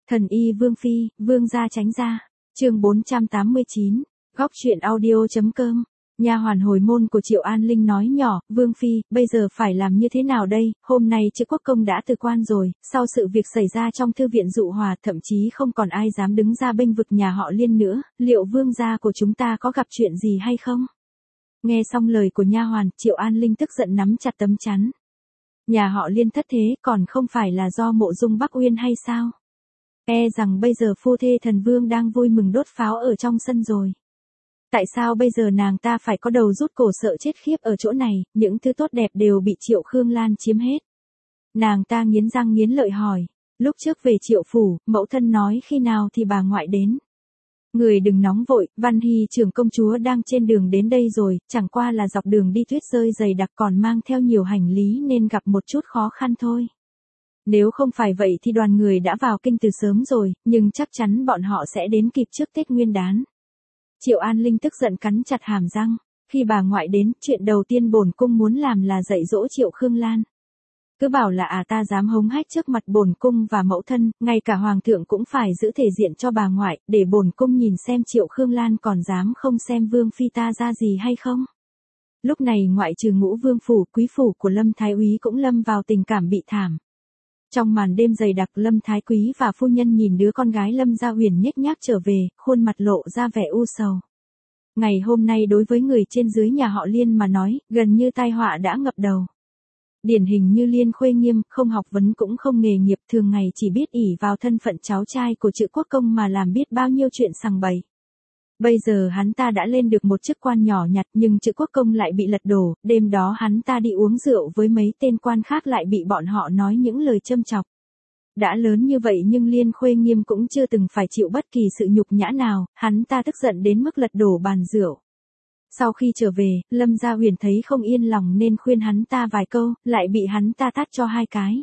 Thần y Vương Phi, Vương gia tránh ra. Chương 489. Góc truyện audio.com. Nha hoàn hồi môn của Triệu An Linh nói nhỏ, Vương Phi, bây giờ phải làm như thế nào đây, hôm nay Chữ Quốc Công đã từ quan rồi, sau sự việc xảy ra trong thư viện Dụ Hòa thậm chí không còn ai dám đứng ra bênh vực nhà họ Liên nữa, liệu Vương gia của chúng ta có gặp chuyện gì hay không? Nghe xong lời của nha hoàn, Triệu An Linh tức giận nắm chặt tấm chắn. Nhà họ Liên thất thế còn không phải là do Mộ Dung Bắc Uyên hay sao? E rằng bây giờ phu thê thần vương đang vui mừng đốt pháo ở trong sân rồi. Tại sao bây giờ nàng ta phải có đầu rút cổ sợ chết khiếp ở chỗ này, những thứ tốt đẹp đều bị Triệu Khương Lan chiếm hết. Nàng ta nghiến răng nghiến lợi hỏi, lúc trước về Triệu phủ, mẫu thân nói khi nào thì bà ngoại đến. Người đừng nóng vội, Văn Hy trưởng công chúa đang trên đường đến đây rồi, chẳng qua là dọc đường đi tuyết rơi dày đặc còn mang theo nhiều hành lý nên gặp một chút khó khăn thôi. Nếu không phải vậy thì đoàn người đã vào kinh từ sớm rồi, nhưng chắc chắn bọn họ sẽ đến kịp trước Tết Nguyên Đán. Triệu An Linh tức giận cắn chặt hàm răng, khi bà ngoại đến, chuyện đầu tiên bổn cung muốn làm là dạy dỗ Triệu Khương Lan. Cứ bảo là ta dám hống hách trước mặt bổn cung và mẫu thân, ngay cả hoàng thượng cũng phải giữ thể diện cho bà ngoại, để bổn cung nhìn xem Triệu Khương Lan còn dám không xem Vương Phi ta ra gì hay không. Lúc này ngoại trừ Ngũ Vương phủ, quý phủ của Lâm Thái Úy cũng lâm vào tình cảm bị thảm. Trong màn đêm dày đặc, Lâm Thái Quý và phu nhân nhìn đứa con gái Lâm Gia Huyền nhếch nhác trở về, khuôn mặt lộ ra vẻ u sầu. Ngày hôm nay đối với người trên dưới nhà họ Liên mà nói, gần như tai họa đã ngập đầu. Điển hình như Liên Khuê Nghiêm, không học vấn cũng không nghề nghiệp, thường ngày chỉ biết ỷ vào thân phận cháu trai của Chữ Quốc Công mà làm biết bao nhiêu chuyện sằng bậy. Bây giờ hắn ta đã lên được một chức quan nhỏ nhặt nhưng Chữ Quốc Công lại bị lật đổ, đêm đó hắn ta đi uống rượu với mấy tên quan khác lại bị bọn họ nói những lời châm chọc. Đã lớn như vậy nhưng Liên Khuê Nghiêm cũng chưa từng phải chịu bất kỳ sự nhục nhã nào, hắn ta tức giận đến mức lật đổ bàn rượu. Sau khi trở về, Lâm Gia Huyền thấy không yên lòng nên khuyên hắn ta vài câu, lại bị hắn ta tát cho 2 cái.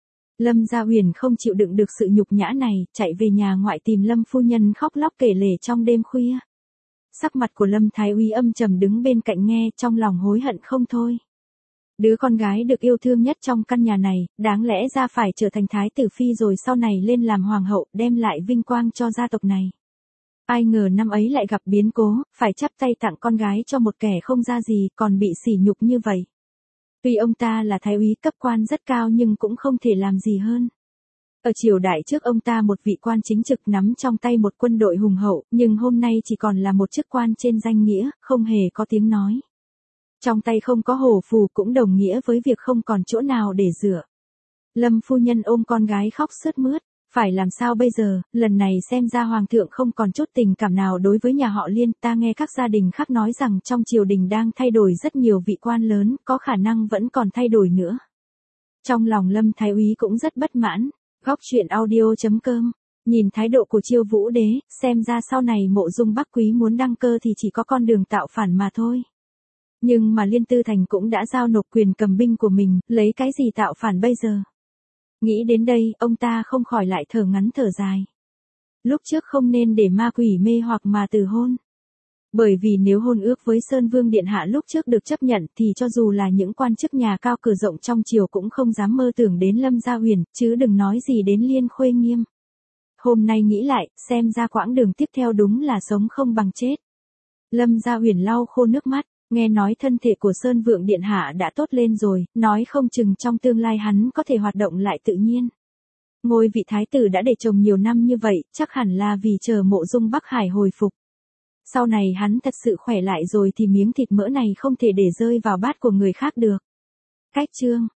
Lâm Gia Huyền không chịu đựng được sự nhục nhã này, chạy về nhà ngoại tìm Lâm phu nhân khóc lóc kể lể trong đêm khuya. Sắc mặt của Lâm Thái Úy âm trầm đứng bên cạnh nghe, trong lòng hối hận không thôi. Đứa con gái được yêu thương nhất trong căn nhà này, đáng lẽ ra phải trở thành thái tử phi rồi sau này lên làm hoàng hậu, đem lại vinh quang cho gia tộc này. Ai ngờ năm ấy lại gặp biến cố, phải chắp tay tặng con gái cho một kẻ không ra gì, còn bị sỉ nhục như vậy. Tuy ông ta là thái úy cấp quan rất cao nhưng cũng không thể làm gì hơn. Ở triều đại trước ông ta một vị quan chính trực nắm trong tay một quân đội hùng hậu, nhưng hôm nay chỉ còn là một chức quan trên danh nghĩa, không hề có tiếng nói. Trong tay không có hổ phù cũng đồng nghĩa với việc không còn chỗ nào để dựa. Lâm phu nhân ôm con gái khóc sướt mướt, phải làm sao bây giờ, lần này xem ra hoàng thượng không còn chút tình cảm nào đối với nhà họ Liên, ta nghe các gia đình khác nói rằng trong triều đình đang thay đổi rất nhiều vị quan lớn, có khả năng vẫn còn thay đổi nữa. Trong lòng Lâm Thái Úy cũng rất bất mãn. Góc truyện audio.com. Nhìn thái độ của Chiêu Vũ Đế, xem ra sau này Mộ Dung Bắc Quý muốn đăng cơ thì chỉ có con đường tạo phản mà thôi. Nhưng mà Liên Tư Thành cũng đã giao nộp quyền cầm binh của mình, lấy cái gì tạo phản bây giờ? Nghĩ đến đây, ông ta không khỏi lại thở ngắn thở dài. Lúc trước không nên để ma quỷ mê hoặc mà từ hôn. Bởi vì nếu hôn ước với Sơn Vương Điện Hạ lúc trước được chấp nhận thì cho dù là những quan chức nhà cao cửa rộng trong triều cũng không dám mơ tưởng đến Lâm Gia Huyền, chứ đừng nói gì đến Liên Khuê Nghiêm. Hôm nay nghĩ lại, xem ra quãng đường tiếp theo đúng là sống không bằng chết. Lâm Gia Huyền lau khô nước mắt, nghe nói thân thể của Sơn Vương Điện Hạ đã tốt lên rồi, nói không chừng trong tương lai hắn có thể hoạt động lại tự nhiên. Ngôi vị thái tử đã để chồng nhiều năm như vậy, chắc hẳn là vì chờ Mộ Dung Bắc Hải hồi phục. Sau này hắn thật sự khỏe lại rồi thì miếng thịt mỡ này không thể để rơi vào bát của người khác được. Cách chương